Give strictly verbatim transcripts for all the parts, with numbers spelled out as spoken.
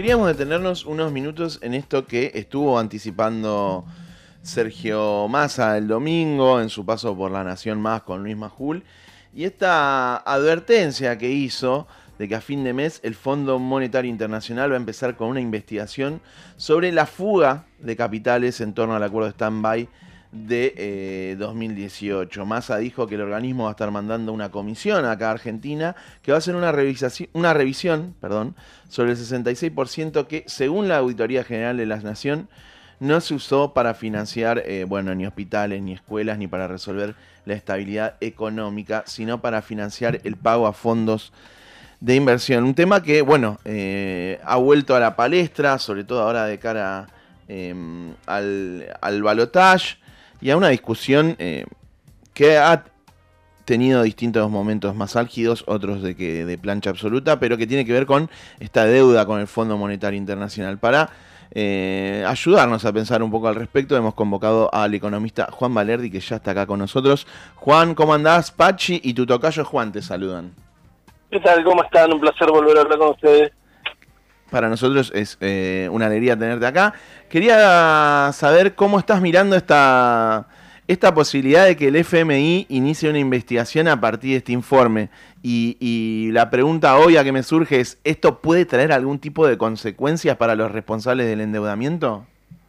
queríamos detenernos unos minutos en esto que estuvo anticipando Sergio Massa el domingo en su paso por La Nación Más con Luis Majul, y esta advertencia que hizo de que a fin de mes el Fondo Monetario Internacional va a empezar con una investigación sobre la fuga de capitales en torno al acuerdo de stand-by de eh, dos mil dieciocho. Massa dijo que el organismo va a estar mandando una comisión acá a Argentina que va a hacer una revisión, una revisión perdón, sobre el sesenta y seis por ciento que, según la Auditoría General de la Nación, no se usó para financiar eh, bueno, ni hospitales, ni escuelas, ni para resolver la estabilidad económica, sino para financiar el pago a fondos de inversión. Un tema que, bueno, eh, ha vuelto a la palestra, sobre todo ahora de cara eh, al, al balotaje, y a una discusión eh, que ha tenido distintos momentos más álgidos, otros de, que, de plancha absoluta, pero que tiene que ver con esta deuda con el Fondo Monetario Internacional. Para eh, ayudarnos a pensar un poco al respecto, hemos convocado al economista Juan Valerdi, que ya está acá con nosotros. Juan, ¿cómo andás? Pachi y tu tocayo Juan te saludan. ¿Qué tal? ¿Cómo están? Un placer volver a hablar con ustedes. Para nosotros es eh, una alegría tenerte acá. Quería saber cómo estás mirando esta, esta posibilidad de que el F M I inicie una investigación a partir de este informe. Y, y la pregunta obvia que me surge es, ¿esto puede traer algún tipo de consecuencias para los responsables del endeudamiento?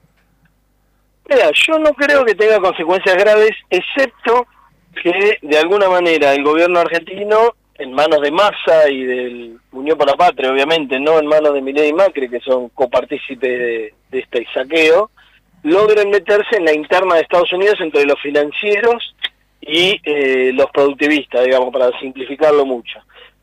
Mira, yo no creo que tenga consecuencias graves, excepto que de alguna manera el gobierno argentino, en manos de Massa y del Unión por la Patria, obviamente, no en manos de Milei y Macri, que son copartícipes de, de este saqueo, logren meterse en la interna de Estados Unidos entre los financieros y eh, los productivistas, digamos, para simplificarlo mucho.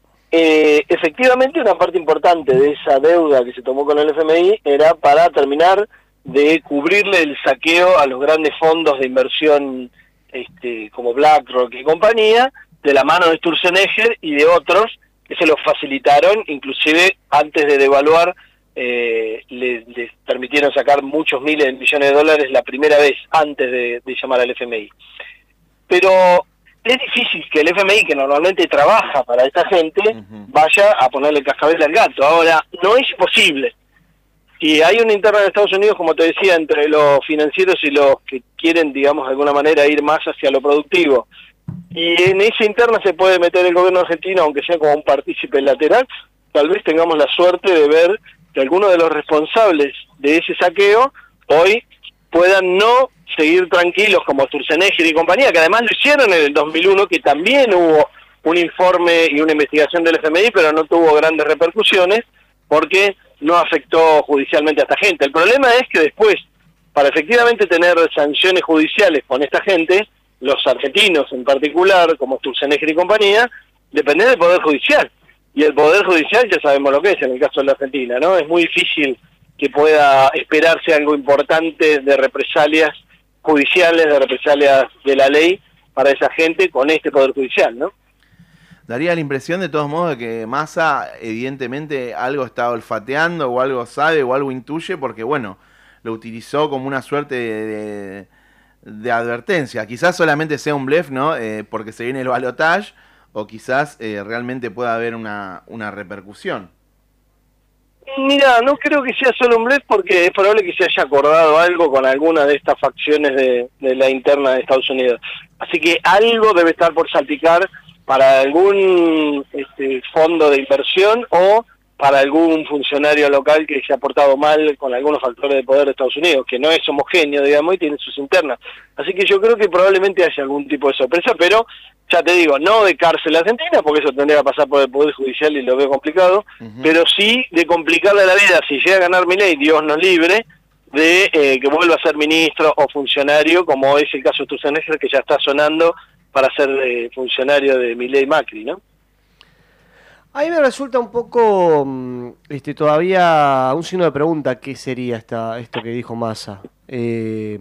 Eh, efectivamente, una parte importante de esa deuda que se tomó con el F M I era para terminar de cubrirle el saqueo a los grandes fondos de inversión este, como BlackRock y compañía, de la mano de Sturzenegger y de otros que se los facilitaron, inclusive antes de devaluar, eh, les, les permitieron sacar muchos miles de millones de dólares la primera vez antes de, de llamar al F M I. Pero es difícil que el F M I, que normalmente trabaja para esta gente, uh-huh, vaya a ponerle cascabel al gato. Ahora, no es posible. Si hay una interna de Estados Unidos, como te decía, entre los financieros y los que quieren, digamos, de alguna manera ir más hacia lo productivo, y en esa interna se puede meter el gobierno argentino, aunque sea como un partícipe lateral, tal vez tengamos la suerte de ver que algunos de los responsables de ese saqueo hoy puedan no seguir tranquilos como Sturzenegger y compañía, que además lo hicieron en el dos mil uno, que también hubo un informe y una investigación del F M I, pero no tuvo grandes repercusiones porque no afectó judicialmente a esta gente. El problema es que después, para efectivamente tener sanciones judiciales con esta gente, los argentinos en particular, como Sturzenegger y compañía, dependen del Poder Judicial. Y el Poder Judicial ya sabemos lo que es en el caso de la Argentina, ¿no? Es muy difícil que pueda esperarse algo importante de represalias judiciales, de represalias de la ley para esa gente con este Poder Judicial, ¿no? Daría la impresión, de todos modos, de que Massa evidentemente algo está olfateando, o algo sabe, o algo intuye, porque, bueno, lo utilizó como una suerte de... de de advertencia. Quizás solamente sea un blef, ¿no? Eh, porque se viene el balotaje, o quizás eh, realmente pueda haber una, una repercusión. Mira, no creo que sea solo un blef, porque es probable que se haya acordado algo con alguna de estas facciones de, de la interna de Estados Unidos. Así que algo debe estar por salpicar para algún este, fondo de inversión o para algún funcionario local que se ha portado mal con algunos factores de poder de Estados Unidos, que no es homogéneo, digamos, y tiene sus internas. Así que yo creo que probablemente haya algún tipo de sorpresa, pero ya te digo, no de cárcel argentina, porque eso tendría que pasar por el Poder Judicial y lo veo complicado, uh-huh, pero sí de complicarle la vida, si llega a ganar Milei, Dios nos libre, de eh, que vuelva a ser ministro o funcionario, como es el caso de Sturzenegger, que ya está sonando para ser eh, funcionario de Milei Macri, ¿no? A mí me resulta un poco este, todavía un signo de pregunta qué sería esta, esto que dijo Massa. Eh,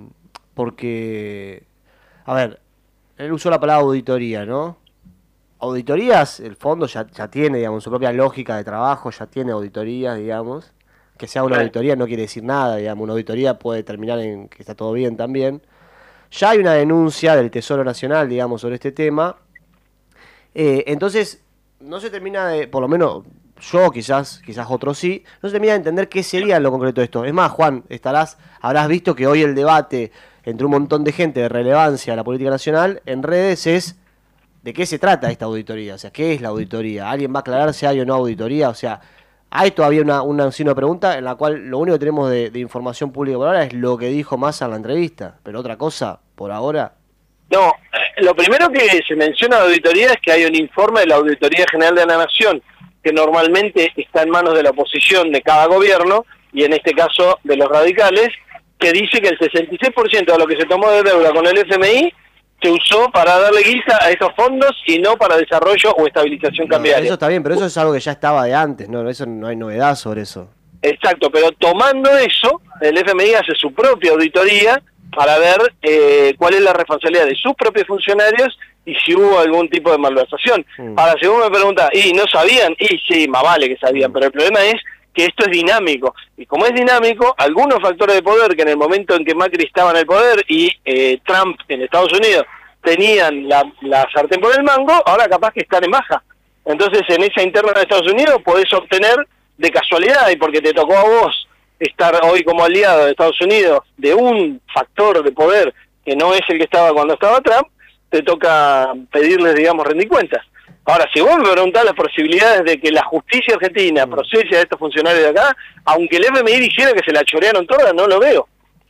porque, a ver, él usó la palabra auditoría, ¿no? Auditorías, el fondo ya, ya tiene, digamos, su propia lógica de trabajo, ya tiene auditorías, digamos. Que sea una auditoría no quiere decir nada, digamos, una auditoría puede terminar en que está todo bien también. Ya hay una denuncia del Tesoro Nacional, digamos, sobre este tema. Eh, entonces... no se termina de, por lo menos yo quizás, quizás otros sí, no se termina de entender qué sería en lo concreto esto. Es más, Juan, estarás, habrás visto que hoy el debate entre un montón de gente de relevancia a la política nacional en redes es de qué se trata esta auditoría, o sea, qué es la auditoría, alguien va a aclarar si hay o no auditoría, o sea, hay todavía una, una signo de pregunta en la cual lo único que tenemos de, de información pública por ahora es lo que dijo Massa en la entrevista, pero otra cosa, por ahora... No, eh, lo primero que se menciona de auditoría es que hay un informe de la Auditoría General de la Nación, que normalmente está en manos de la oposición de cada gobierno, y en este caso de los radicales, que dice que el sesenta y seis por ciento de lo que se tomó de deuda con el F M I se usó para darle guita a esos fondos y no para desarrollo o estabilización No, cambiaria. eso está bien, pero eso es algo que ya estaba de antes, no, eso no hay novedad sobre eso. Exacto, pero tomando eso, el F M I hace su propia auditoría para ver eh, cuál es la responsabilidad de sus propios funcionarios y si hubo algún tipo de malversación. Mm. Ahora, si vos me preguntás, ¿y no sabían? Y sí, más vale que sabían, mm. pero el problema es que esto es dinámico. Y como es dinámico, algunos factores de poder que en el momento en que Macri estaba en el poder y eh, Trump en Estados Unidos tenían la, la sartén por el mango, ahora capaz que están en baja. Entonces, en esa interna de Estados Unidos podés obtener de casualidad, y porque te tocó a vos estar hoy como aliado de Estados Unidos de un factor de poder que no es el que estaba cuando estaba Trump, te toca pedirles, digamos, rendir cuentas. Ahora, si vos me preguntás las posibilidades de que la justicia argentina procese a estos funcionarios de acá, aunque el F M I dijera que se la chorearon todas, no lo veo.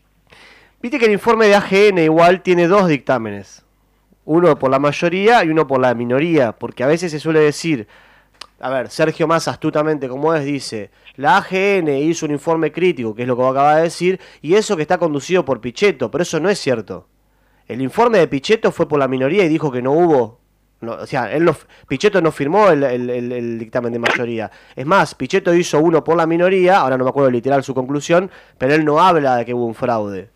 Viste que el informe de A G N igual tiene dos dictámenes. Uno por la mayoría y uno por la minoría, porque a veces se suele decir, a ver, Sergio Massa astutamente como es, dice, la A G N hizo un informe crítico, que es lo que vos acabas de decir, y eso que está conducido por Pichetto, pero eso no es cierto. El informe de Pichetto fue por la minoría y dijo que no hubo... No, o sea, él no, Pichetto no firmó el, el, el, el dictamen de mayoría. Es más, Pichetto hizo uno por la minoría, ahora no me acuerdo literal su conclusión, pero él no habla de que hubo un fraude.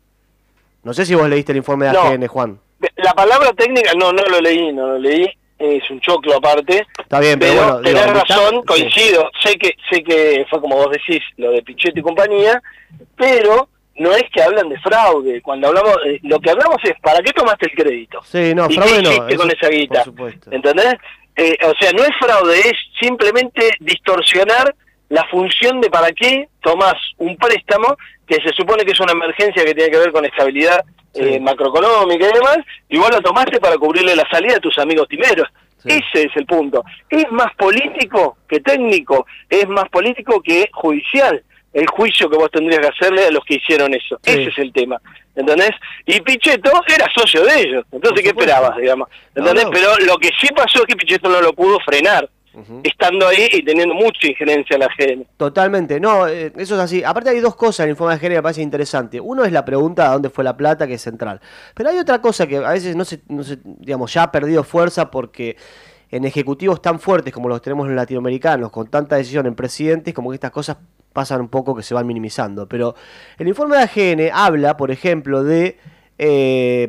No sé si vos leíste el informe de no, A G N, Juan. La palabra técnica, no, no lo leí, no lo leí, es un choclo aparte. Está bien, pero, pero bueno, tenés digo, razón, está... coincido, sí. sé que sé que fue como vos decís, lo de Pichetto y compañía, pero... no es que hablan de fraude, cuando hablamos, eh, lo que hablamos es, ¿para qué tomaste el crédito? Sí, no, ¿Y fraude qué hiciste no, con esa guita? Por supuesto. ¿Entendés? Eh, o sea, no es fraude, es simplemente distorsionar la función de para qué tomás un préstamo, que se supone que es una emergencia que tiene que ver con estabilidad sí. eh, macroeconómica y demás, y vos la tomaste para cubrirle la salida a tus amigos timeros. Sí. Ese es el punto. Es más político que técnico, es más político que judicial. El juicio que vos tendrías que hacerle a los que hicieron eso. Sí. Ese es el tema, ¿entendés? Y Pichetto era socio de ellos, entonces ¿qué esperabas, digamos? ¿Entendés? No, no. Pero lo que sí pasó es que Pichetto no lo pudo frenar, uh-huh. estando ahí y teniendo mucha injerencia en la G N. Totalmente, no, eh, eso es así. Aparte hay dos cosas en el informe de G N que me parece interesante. Uno es la pregunta de dónde fue la plata, que es central. Pero hay otra cosa que a veces no se, no se digamos, ya ha perdido fuerza porque... en ejecutivos tan fuertes como los tenemos en latinoamericanos, con tanta decisión en presidentes, como que estas cosas pasan un poco que se van minimizando. Pero el informe de A G N habla, por ejemplo, de eh,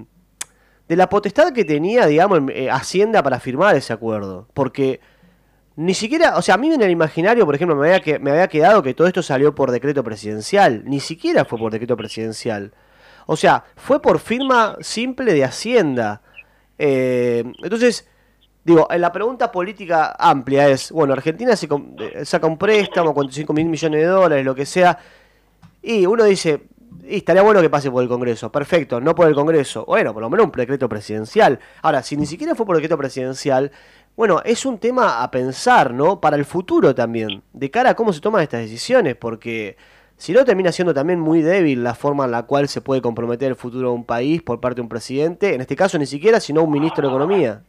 de la potestad que tenía, digamos, eh, Hacienda para firmar ese acuerdo. Porque ni siquiera, o sea, a mí en el imaginario, por ejemplo, me había, que, me había quedado que todo esto salió por decreto presidencial. Ni siquiera fue por decreto presidencial. O sea, fue por firma simple de Hacienda. Eh, entonces... Digo, la pregunta política amplia es, bueno, Argentina se saca un préstamo, cuarenta y cinco mil millones de dólares, lo que sea, y uno dice, y estaría bueno que pase por el Congreso, perfecto, no por el Congreso, bueno, por lo menos un decreto presidencial. Ahora, si ni siquiera fue por decreto presidencial, bueno, es un tema a pensar, ¿no? Para el futuro también, de cara a cómo se toman estas decisiones, porque si no termina siendo también muy débil la forma en la cual se puede comprometer el futuro de un país por parte de un presidente, en este caso ni siquiera, sino un ministro de Economía.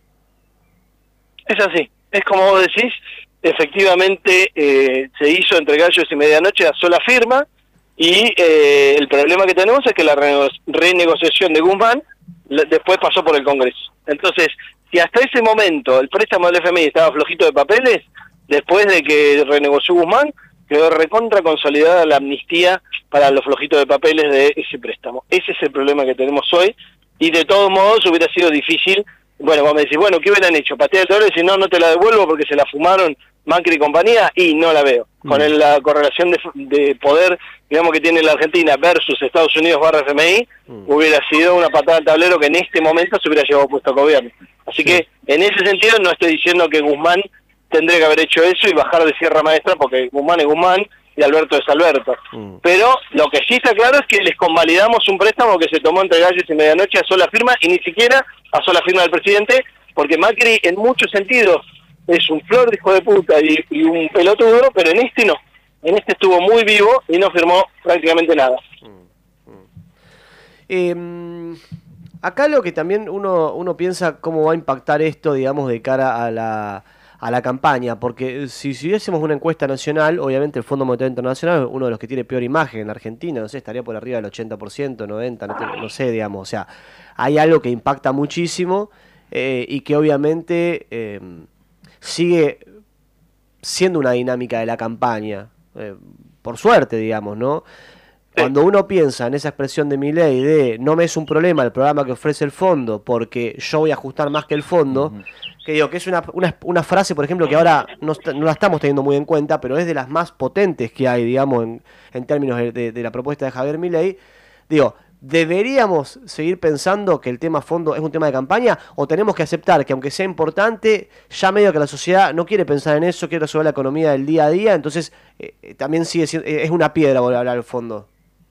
Es así, es como vos decís, efectivamente eh, se hizo entre gallos y medianoche a sola firma y eh, el problema que tenemos es que la rene renegociación de Guzmán después pasó por el Congreso. Entonces, si hasta ese momento el préstamo del F M I estaba flojito de papeles, después de que renegoció Guzmán, quedó recontra consolidada la amnistía para los flojitos de papeles de ese préstamo. Ese es el problema que tenemos hoy y de todos modos hubiera sido difícil. Bueno, vos me decís, bueno, ¿qué hubieran hecho? ¿Patear el tablero y decir, no, no te la devuelvo porque se la fumaron Macri y compañía? Y no la veo. Mm. Con el, la correlación de, de poder, digamos, que tiene la Argentina versus Estados Unidos barra F M I, mm. hubiera sido una patada al tablero que en este momento se hubiera llevado puesto al gobierno. Así sí. que, en ese sentido, no estoy diciendo que Guzmán tendría que haber hecho eso y bajar de Sierra Maestra, porque Guzmán es Guzmán y Alberto es Alberto. Mm. Pero lo que sí está claro es que les convalidamos un préstamo que se tomó entre gallos y medianoche a sola firma, y ni siquiera a sola firma del presidente, porque Macri en muchos sentidos es un flor de hijo de puta y, y un pelotudo, pero en este no. En este estuvo muy vivo y no firmó prácticamente nada. Mm. Mm. Eh, acá lo que también uno, uno piensa cómo va a impactar esto, digamos, de cara a la... a la campaña, porque si, si hubiésemos una encuesta nacional, obviamente el Fondo Monetario Internacional es uno de los que tiene peor imagen en Argentina, no sé, estaría por arriba del ochenta por ciento, noventa por ciento, no, no sé, digamos, o sea, hay algo que impacta muchísimo eh, y que obviamente eh, sigue siendo una dinámica de la campaña, eh, por suerte, digamos, ¿no? Cuando uno piensa en esa expresión de Milei de no me es un problema el programa que ofrece el fondo porque yo voy a ajustar más que el fondo, uh-huh. que digo que es una, una, una frase, por ejemplo, que ahora no, no la estamos teniendo muy en cuenta, pero es de las más potentes que hay, digamos, en, en términos de, de, de la propuesta de Javier Milei. Digo, ¿deberíamos seguir pensando que el tema fondo es un tema de campaña o tenemos que aceptar que aunque sea importante, ya medio que la sociedad no quiere pensar en eso, quiere resolver la economía del día a día, entonces eh, también sigue siendo, es una piedra volver a hablar del fondo?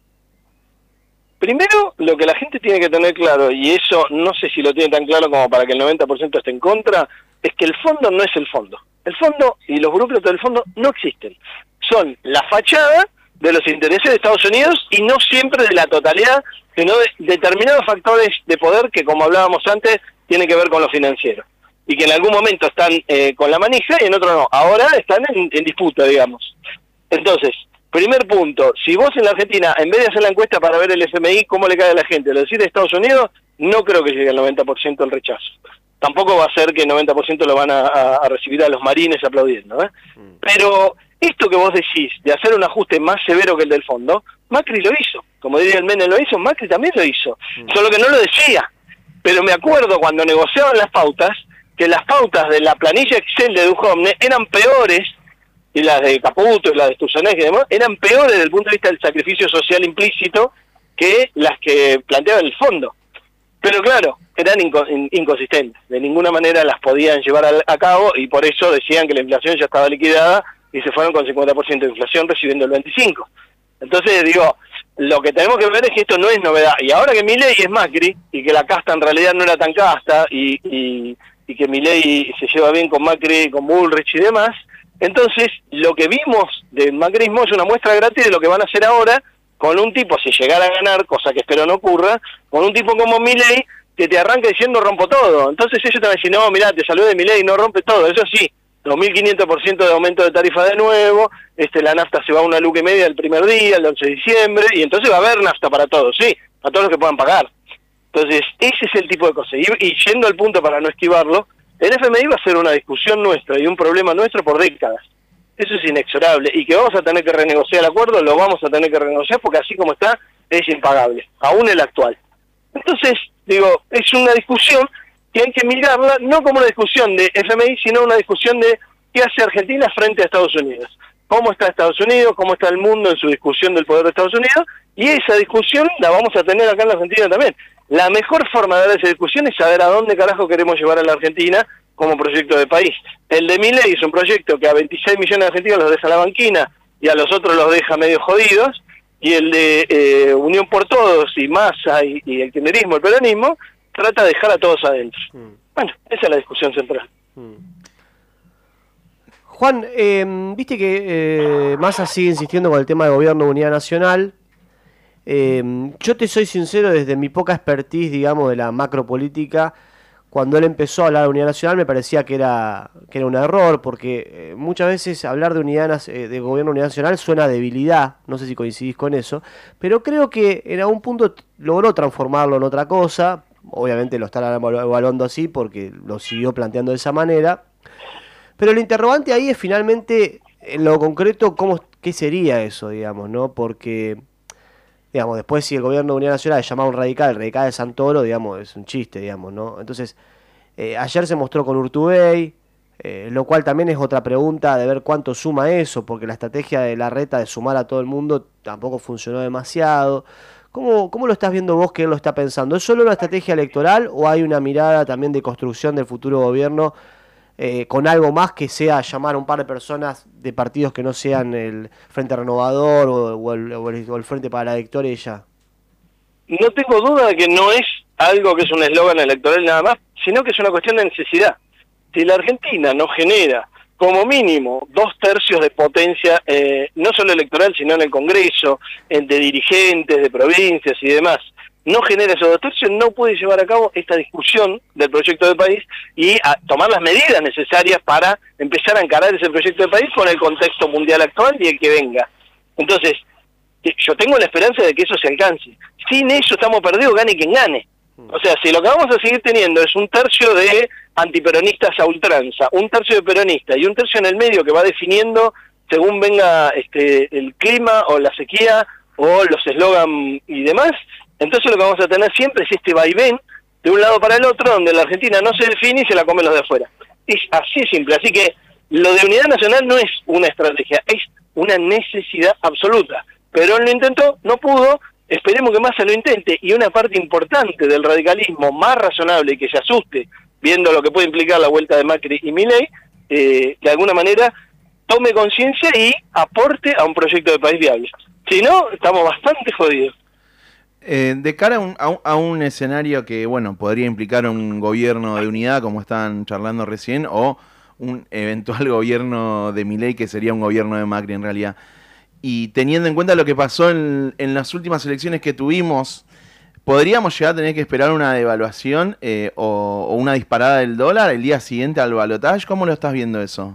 Primero, lo que la gente tiene que tener claro, y eso no sé si lo tiene tan claro como para que el noventa por ciento esté en contra, es que el fondo no es el fondo. El fondo y los grupos del fondo no existen. Son la fachada de los intereses de Estados Unidos y no siempre de la totalidad, sino de determinados factores de poder que, como hablábamos antes, tienen que ver con lo financiero. Y que en algún momento están eh, con la manija y en otro no. Ahora están en, en disputa, digamos. Entonces, primer punto, si vos en la Argentina, en vez de hacer la encuesta para ver el F M I, cómo le cae a la gente, lo decís de Estados Unidos, no creo que llegue al noventa por ciento el rechazo. Tampoco va a ser que el noventa por ciento lo van a, a, a recibir a los marines aplaudiendo, ¿eh? Mm. Pero esto que vos decís, de hacer un ajuste más severo que el del fondo, Macri lo hizo. Como diría el Menem lo hizo, Macri también lo hizo. Mm. Solo que no lo decía. Pero me acuerdo cuando negociaban las pautas, que las pautas de la planilla Excel de Duhovne eran peores, y las de Caputo y las de Sturzenegger y demás, eran peores desde el punto de vista del sacrificio social implícito que las que planteaba el fondo. Pero claro, eran inco inconsistentes, de ninguna manera las podían llevar a, a cabo, y por eso decían que la inflación ya estaba liquidada y se fueron con cincuenta por ciento de inflación recibiendo el veinticinco por ciento. Entonces digo, lo que tenemos que ver es que esto no es novedad, y ahora que Milei es Macri, y que la casta en realidad no era tan casta, y, y, y que Milei se lleva bien con Macri, con Bullrich y demás, entonces lo que vimos del macrismo es una muestra gratis de lo que van a hacer ahora con un tipo, si llegara a ganar, cosa que espero no ocurra, con un tipo como Milei que te arranca diciendo rompo todo. Entonces ellos te van a decir, no, mirá, te saludé de Milei, no rompe todo. Eso sí, dos mil quinientos por ciento de aumento de tarifa de nuevo, este la nafta se va a una luca y media el primer día, el once de diciembre, y entonces va a haber nafta para todos, sí, para todos los que puedan pagar. Entonces ese es el tipo de cosas. Y, y yendo al punto para no esquivarlo, el F M I va a ser una discusión nuestra y un problema nuestro por décadas. Eso es inexorable. Y que vamos a tener que renegociar el acuerdo, lo vamos a tener que renegociar porque así como está, es impagable. Aún el actual. Entonces, digo, es una discusión que hay que mirarla no como una discusión de F M I, sino una discusión de qué hace Argentina frente a Estados Unidos. Cómo está Estados Unidos, cómo está el mundo en su discusión del poder de Estados Unidos, y esa discusión la vamos a tener acá en la Argentina también. La mejor forma de dar esa discusión es saber a dónde carajo queremos llevar a la Argentina como proyecto de país. El de Milei es un proyecto que a veintiséis millones de argentinos los deja a la banquina y a los otros los deja medio jodidos, y el de eh, Unión por Todos y Massa y, y el kirchnerismo, el peronismo, trata de dejar a todos adentro. Mm. Bueno, esa es la discusión central. Mm. Juan, eh, viste que eh, Massa sigue insistiendo con el tema de gobierno de unidad nacional. Eh, yo te soy sincero, desde mi poca expertise, digamos, de la macropolítica, cuando él empezó a hablar de unidad nacional me parecía que era, que era un error, porque eh, muchas veces hablar de unidad eh, de gobierno de unidad nacional suena a debilidad, no sé si coincidís con eso, pero creo que en algún punto logró transformarlo en otra cosa. Obviamente lo están evaluando así porque lo siguió planteando de esa manera, pero el interrogante ahí es finalmente, en lo concreto, cómo, qué sería eso, digamos, ¿no? Porque, digamos, después si el gobierno de unidad nacional es llamado un radical, el radical de Santoro, digamos, es un chiste, digamos, ¿no? Entonces, eh, ayer se mostró con Urtubey, eh, lo cual también es otra pregunta de ver cuánto suma eso, porque la estrategia de Larreta de sumar a todo el mundo tampoco funcionó demasiado. ¿Cómo, cómo lo estás viendo vos que él lo está pensando? ¿Es solo una estrategia electoral o hay una mirada también de construcción del futuro gobierno eh, con algo más que sea llamar a un par de personas de partidos que no sean el Frente Renovador o, o, el, o, el, o el Frente para la Victoria y ya? No tengo duda de que no es algo que es un eslogan electoral nada más, sino que es una cuestión de necesidad. Si la Argentina no genera como mínimo dos tercios de potencia, eh, no solo electoral, sino en el Congreso, en de dirigentes de provincias y demás, no genera esos dos tercios, no puede llevar a cabo esta discusión del proyecto de país y a tomar las medidas necesarias para empezar a encarar ese proyecto de país con el contexto mundial actual y el que venga. Entonces, yo tengo la esperanza de que eso se alcance. Sin eso estamos perdidos, gane quien gane. O sea, si lo que vamos a seguir teniendo es un tercio de antiperonistas a ultranza, un tercio de peronistas y un tercio en el medio que va definiendo según venga este el clima o la sequía o los eslogan y demás, entonces lo que vamos a tener siempre es este vaivén de un lado para el otro, donde la Argentina no se define y se la comen los de afuera. Es así simple, así que lo de unidad nacional no es una estrategia, es una necesidad absoluta. Perón lo intentó, no pudo, esperemos que Massa lo intente, y una parte importante del radicalismo más razonable y que se asuste, viendo lo que puede implicar la vuelta de Macri y Milei, eh, de alguna manera tome conciencia y aporte a un proyecto de país viable. Si no, estamos bastante jodidos. Eh, de cara a un, a, un, a un escenario que, bueno, podría implicar un gobierno de unidad, como están charlando recién, o un eventual gobierno de Milei, que sería un gobierno de Macri en realidad, y teniendo en cuenta lo que pasó en, en las últimas elecciones que tuvimos, ¿podríamos llegar a tener que esperar una devaluación eh, o, o una disparada del dólar el día siguiente al balotaje? ¿Cómo lo estás viendo eso?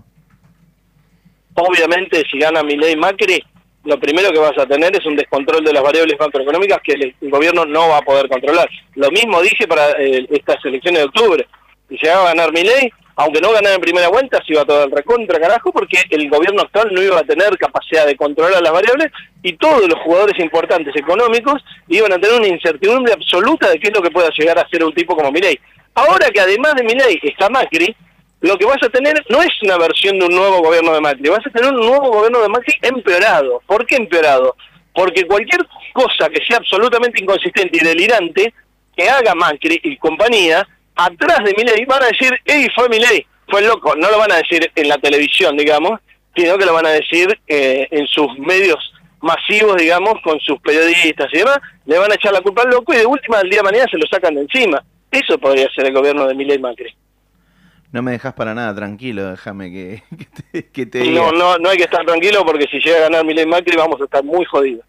Obviamente, si gana Milei y Macri, lo primero que vas a tener es un descontrol de las variables macroeconómicas que el, el gobierno no va a poder controlar. Lo mismo dije para eh, estas elecciones de octubre. Si llegaba a ganar Milei, aunque no ganara en primera vuelta, se iba todo el recontra carajo, porque el gobierno actual no iba a tener capacidad de controlar las variables y todos los jugadores importantes económicos iban a tener una incertidumbre absoluta de qué es lo que pueda llegar a ser un tipo como Milei. Ahora que además de Milei está Macri, lo que vas a tener no es una versión de un nuevo gobierno de Macri, vas a tener un nuevo gobierno de Macri empeorado. ¿Por qué empeorado? Porque cualquier cosa que sea absolutamente inconsistente y delirante que haga Macri y compañía, atrás de Milei van a decir, ¡ey, fue Milei! Fue loco. No lo van a decir en la televisión, digamos, sino que lo van a decir eh, en sus medios masivos, digamos, con sus periodistas y demás, le van a echar la culpa al loco y de última, al día de mañana se lo sacan de encima. Eso podría ser el gobierno de Milei y Macri. No me dejas para nada tranquilo, déjame que, que te, que te diga. No, no, no hay que estar tranquilo porque si llega a ganar Milei y Macri vamos a estar muy jodidos.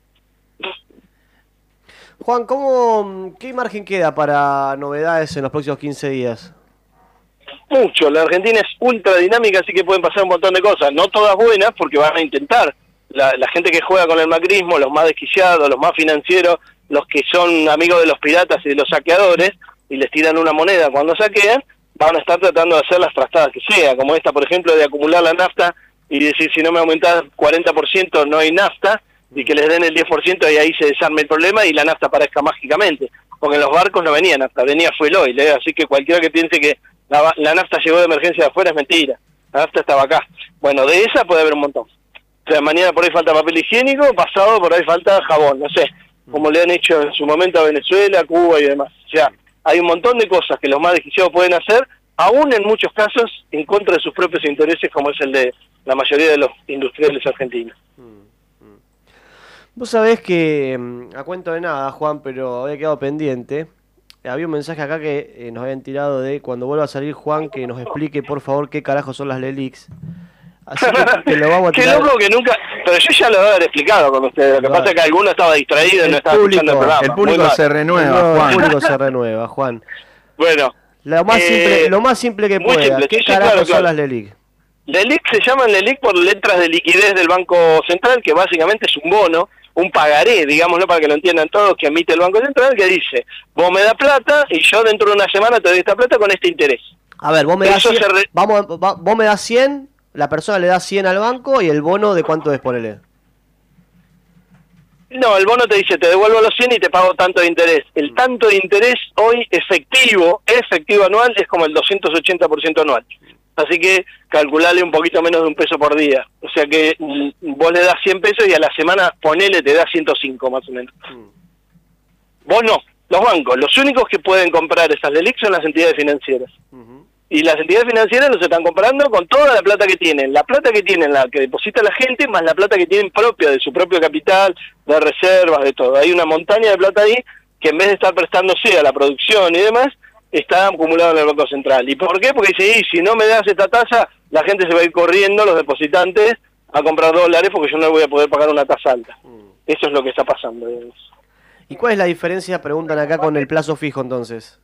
Juan, ¿cómo, ¿qué margen queda para novedades en los próximos quince días? Mucho. La Argentina es ultra dinámica, así que pueden pasar un montón de cosas. No todas buenas, porque van a intentar. La, la gente que juega con el macrismo, los más desquiciados, los más financieros, los que son amigos de los piratas y de los saqueadores, y les tiran una moneda cuando saquean, van a estar tratando de hacer las trastadas que sea, como esta, por ejemplo, de acumular la nafta y decir, si no me aumentás cuarenta por ciento no hay nafta, y que les den el diez por ciento y ahí se desarme el problema y la nafta aparezca mágicamente. Porque en los barcos no venía nafta, venía fuel oil, ¿eh? Así que cualquiera que piense que la, la nafta llegó de emergencia de afuera es mentira. La nafta estaba acá. Bueno, de esa puede haber un montón. O sea, mañana por ahí falta papel higiénico, pasado por ahí falta jabón, no sé, como le han hecho en su momento a Venezuela, Cuba y demás. O sea, hay un montón de cosas que los más desquiciados pueden hacer, aún en muchos casos en contra de sus propios intereses, como es el de la mayoría de los industriales argentinos. Vos sabés que, a cuento de nada, Juan, pero había quedado pendiente. Había un mensaje acá que eh, nos habían tirado de cuando vuelva a salir Juan, que nos explique por favor qué carajo son las LELIQs. Así que te lo vamos a tirar. Qué loco que nunca... Pero yo ya lo he explicado con ustedes. Lo que pasa es que alguno estaba distraído y no estaba público, escuchando el programa. El público se renueva, no, Juan. El público se renueva, Juan. Bueno. Lo más, eh, simple, lo más simple que pueda. Simple. ¿Qué Sí, carajo claro, son claro. las LELIQ? LELIQ se llaman LELIQ por letras de liquidez del Banco Central, que básicamente es un bono, un pagaré, digámoslo para que lo entiendan todos, que emite el Banco Central, que dice, vos me das plata y yo dentro de una semana te doy esta plata con este interés. A ver, vos me das Eso cien, se re... vamos, va, vos me das cien, la persona le da cien al banco y el bono de cuánto es, ponele. No, el bono te dice, te devuelvo los cien y te pago tanto de interés. El tanto de interés hoy efectivo, efectivo anual, es como el doscientos ochenta por ciento anual. Así que calculale un poquito menos de un peso por día. O sea que vos le das cien pesos y a la semana, ponele, te da ciento cinco más o menos. Mm. Vos no, los bancos. Los únicos que pueden comprar esas LELIQ son las entidades financieras. Uh-huh. y las entidades financieras los están comprando con toda la plata que tienen, la plata que tienen, la que deposita la gente, más la plata que tienen propia de su propio capital, de reservas, de todo. Hay una montaña de plata ahí que en vez de estar prestándose a la producción y demás, está acumulado en el Banco Central. ¿Y por qué? Porque dice, y si no me das esta tasa, la gente se va a ir corriendo, los depositantes, a comprar dólares porque yo no voy a poder pagar una tasa alta. Eso es lo que está pasando. ¿Y cuál es la diferencia, preguntan acá, con el plazo fijo entonces?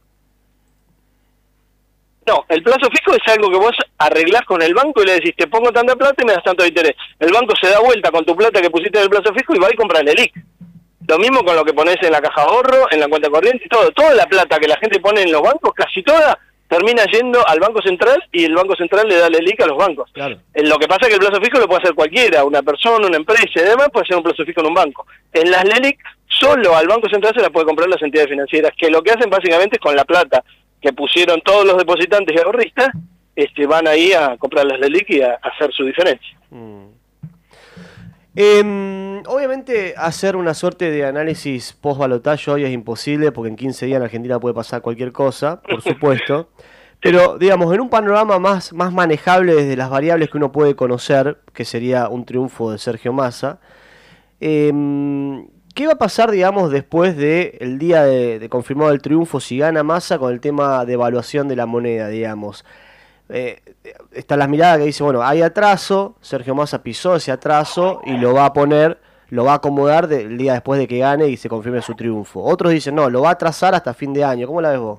No, el plazo fijo es algo que vos arreglás con el banco y le decís, te pongo tanta plata y me das tanto de interés. El banco se da vuelta con tu plata que pusiste en el plazo fijo y va y compra el E L I C. Lo mismo con lo que pones en la caja de ahorro, en la cuenta corriente y todo. Toda la plata que la gente pone en los bancos, casi toda, termina yendo al Banco Central y el Banco Central le da el E L I C a los bancos. Claro. Lo que pasa es que el plazo fijo lo puede hacer cualquiera, una persona, una empresa y demás, puede hacer un plazo fijo en un banco. En las L E L I C, solo al Banco Central se las puede comprar las entidades financieras, que lo que hacen básicamente es con la plata que pusieron todos los depositantes y ahorristas, este, van ahí a comprar las L E L I C y a, a hacer su diferencia. Mm. Eh, obviamente hacer una suerte de análisis post-balotaje hoy es imposible porque en quince días en Argentina puede pasar cualquier cosa, por supuesto. Pero, digamos, en un panorama más, más manejable desde las variables que uno puede conocer, que sería un triunfo de Sergio Massa, eh, ¿qué va a pasar, digamos, después del día de, de confirmado el triunfo, si gana Massa, con el tema de evaluación de la moneda, digamos? Eh, está la mirada que dice, bueno, hay atraso, Sergio Massa pisó ese atraso y lo va a poner, lo va a acomodar de, el día después de que gane y se confirme su triunfo. Otros dicen, no, lo va a atrasar hasta fin de año. ¿Cómo la ves vos?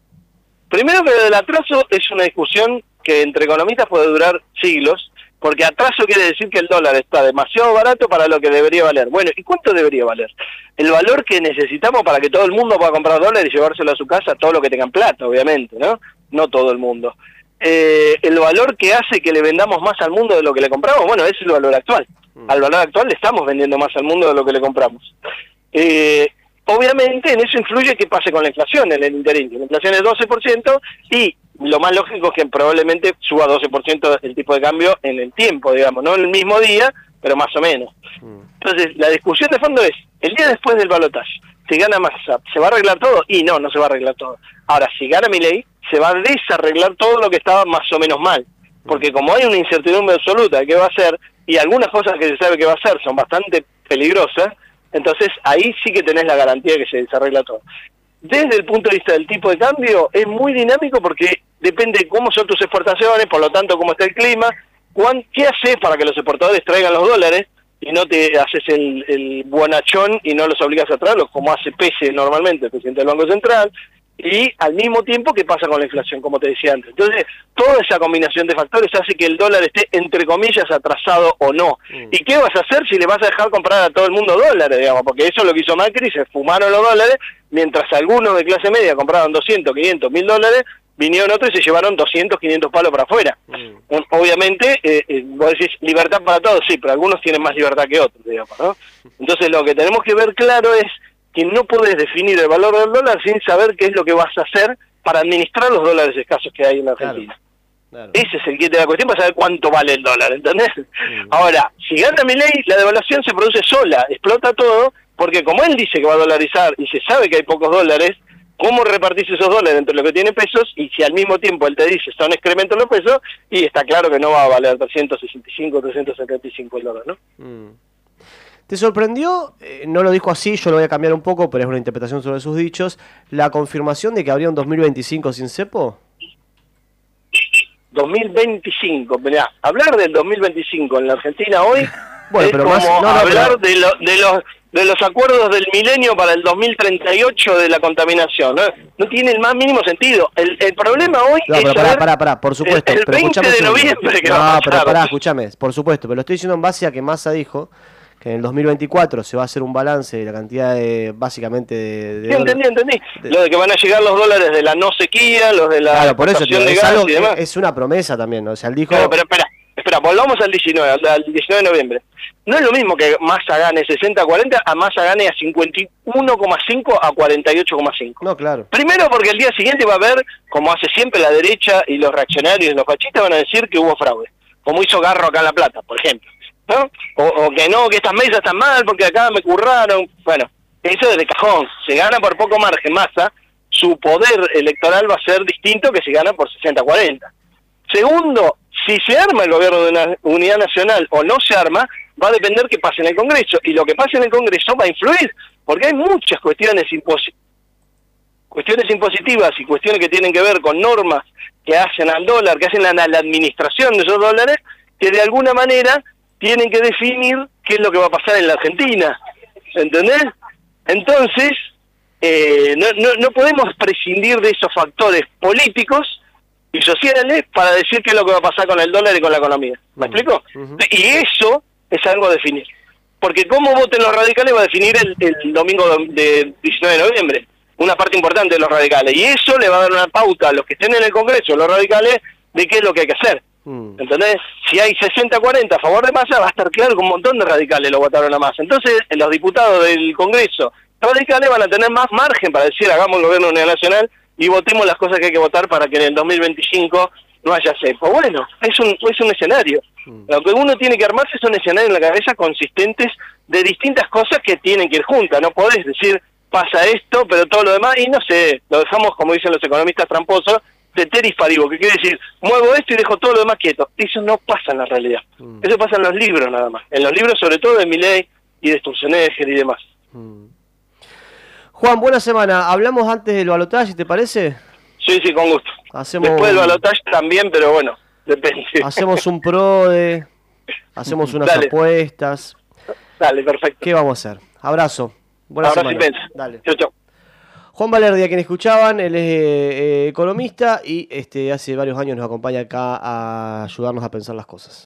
Primero que el atraso es una discusión que entre economistas puede durar siglos, porque atraso quiere decir que el dólar está demasiado barato para lo que debería valer. Bueno, ¿y cuánto debería valer? El valor que necesitamos para que todo el mundo pueda comprar dólares y llevárselo a su casa, todo lo que tengan plata, obviamente, ¿no? No todo el mundo. Eh, el valor que hace que le vendamos más al mundo de lo que le compramos, bueno, ese es el valor actual. Al valor actual le estamos vendiendo más al mundo de lo que le compramos. Eh, obviamente en eso influye qué pase con la inflación en el interín. La inflación es doce por ciento y lo más lógico es que probablemente suba doce por ciento el tipo de cambio en el tiempo, digamos, no en el mismo día, pero más o menos. Entonces, la discusión de fondo es, el día después del balotaje, si gana Massa, ¿se va a arreglar todo? Y no, no se va a arreglar todo. Ahora, si gana Milei, se va a desarreglar todo lo que estaba más o menos mal. Porque como hay una incertidumbre absoluta de qué va a hacer, y algunas cosas que se sabe que va a hacer son bastante peligrosas, entonces ahí sí que tenés la garantía de que se desarregla todo. Desde el punto de vista del tipo de cambio, es muy dinámico porque depende de cómo son tus exportaciones, por lo tanto, cómo está el clima, cuán, qué haces para que los exportadores traigan los dólares, y no te haces el, el buenachón y no los obligas a traerlos, como hace Pese normalmente, el presidente del Banco Central, y al mismo tiempo qué pasa con la inflación, como te decía antes. Entonces, toda esa combinación de factores hace que el dólar esté, entre comillas, atrasado o no. Mm. ¿Y qué vas a hacer si le vas a dejar comprar a todo el mundo dólares, digamos? Porque eso es lo que hizo Macri, se fumaron los dólares, mientras algunos de clase media compraban doscientos, quinientos, mil dólares, vinieron otros y se llevaron doscientos, quinientos palos para afuera. Mm. Obviamente, eh, eh, vos decís, libertad para todos, sí, pero algunos tienen más libertad que otros, digamos, ¿no? Entonces, lo que tenemos que ver claro es que no podés definir el valor del dólar sin saber qué es lo que vas a hacer para administrar los dólares escasos que hay en la Argentina. Claro, claro. Ese es el kit de la cuestión para saber cuánto vale el dólar, ¿entendés? Mm. Ahora, si gana Milei, la devaluación se produce sola, explota todo, porque como él dice que va a dolarizar y se sabe que hay pocos dólares, ¿cómo repartís esos dólares entre los que tienen pesos? Y si al mismo tiempo él te dice son excrementos los pesos, y está claro que no va a valer trescientos sesenta y cinco, trescientos setenta y cinco el dólar, ¿no? Mm. ¿Te sorprendió, eh, no lo dijo así, yo lo voy a cambiar un poco, pero es una interpretación sobre sus dichos, la confirmación de que habría un dos mil veinticinco sin cepo? dos mil veinticinco, mirá, hablar del dos mil veinticinco en la Argentina hoy bueno, es pero como más, no, no, hablar pero... de, lo, de, los, de los acuerdos del milenio para el dos mil treinta y ocho de la contaminación, ¿no? No tiene el más mínimo sentido. El, el problema hoy no, es pero pará, pará, pará, por supuesto. El, el pero veinte de noviembre que no, va a pasar. pero pará, escúchame, por supuesto, pero lo estoy diciendo en base a que Massa dijo que en el dos mil veinticuatro se va a hacer un balance de la cantidad de, básicamente, de... de sí, entendí, entendí. De... Lo de que van a llegar los dólares de la no sequía, los de la claro, por eso, tío, de es, gas algo, y demás. Es una promesa también, ¿no? O sea, él dijo... Pero, pero espera, espera, volvamos al diecinueve, al diecinueve de noviembre. No es lo mismo que Massa gane sesenta a cuarenta, a Massa gane a cincuenta y uno coma cinco a cuarenta y ocho coma cinco. No, claro. Primero porque el día siguiente va a haber, como hace siempre la derecha y los reaccionarios y los fascistas van a decir que hubo fraude, como hizo Garro acá en La Plata, por ejemplo. ¿No? O, o que no, que estas mesas están mal porque acá me curraron. Bueno, eso es de cajón. Se gana por poco margen Massa, su poder electoral va a ser distinto que si gana por sesenta a cuarenta. Segundo, si se arma el gobierno de una unidad nacional o no se arma, va a depender qué pase en el Congreso, y lo que pase en el Congreso va a influir, porque hay muchas cuestiones imposi- cuestiones impositivas y cuestiones que tienen que ver con normas que hacen al dólar, que hacen a la administración de esos dólares, que de alguna manera tienen que definir qué es lo que va a pasar en la Argentina, ¿entendés? Entonces, eh, no, no, no podemos prescindir de esos factores políticos y sociales para decir qué es lo que va a pasar con el dólar y con la economía. ¿Me uh-huh. explico? Uh-huh. Y eso es algo a definir. Porque cómo voten los radicales va a definir el, el domingo de diecinueve de noviembre, una parte importante de los radicales. Y eso le va a dar una pauta a los que estén en el Congreso, los radicales, de qué es lo que hay que hacer. Uh-huh. ¿Entendés? Si hay sesenta a cuarenta a favor de Massa, va a estar claro que un montón de radicales lo votaron a Massa. Entonces, los diputados del Congreso radicales van a tener más margen para decir, hagamos el gobierno de unidad nacional y votemos las cosas que hay que votar para que en el dos mil veinticinco no haya cepo. Bueno, es un, es un escenario. Mm. Lo que uno tiene que armarse es un escenario en la cabeza consistentes de distintas cosas que tienen que ir juntas. No podés decir, pasa esto, pero todo lo demás, y no sé, lo dejamos, como dicen los economistas tramposos, de teris paribus, que quiere decir, muevo esto y dejo todo lo demás quieto. Eso no pasa en la realidad. Mm. Eso pasa en los libros nada más. En los libros sobre todo de Milei y de Sturzenegger y demás. Mm. Juan, buena semana. Hablamos antes del balotaje, ¿te parece? Sí, sí, con gusto. Hacemos... Después del balotaje también, pero bueno, depende. Hacemos un PRODE, hacemos unas Dale. apuestas. Dale, perfecto. ¿Qué vamos a hacer? Abrazo. Buena Abrazo semana. inmenso. Dale. Chau, chau. Juan Valerdi, a quien escuchaban, él es eh, economista y este hace varios años nos acompaña acá a ayudarnos a pensar las cosas.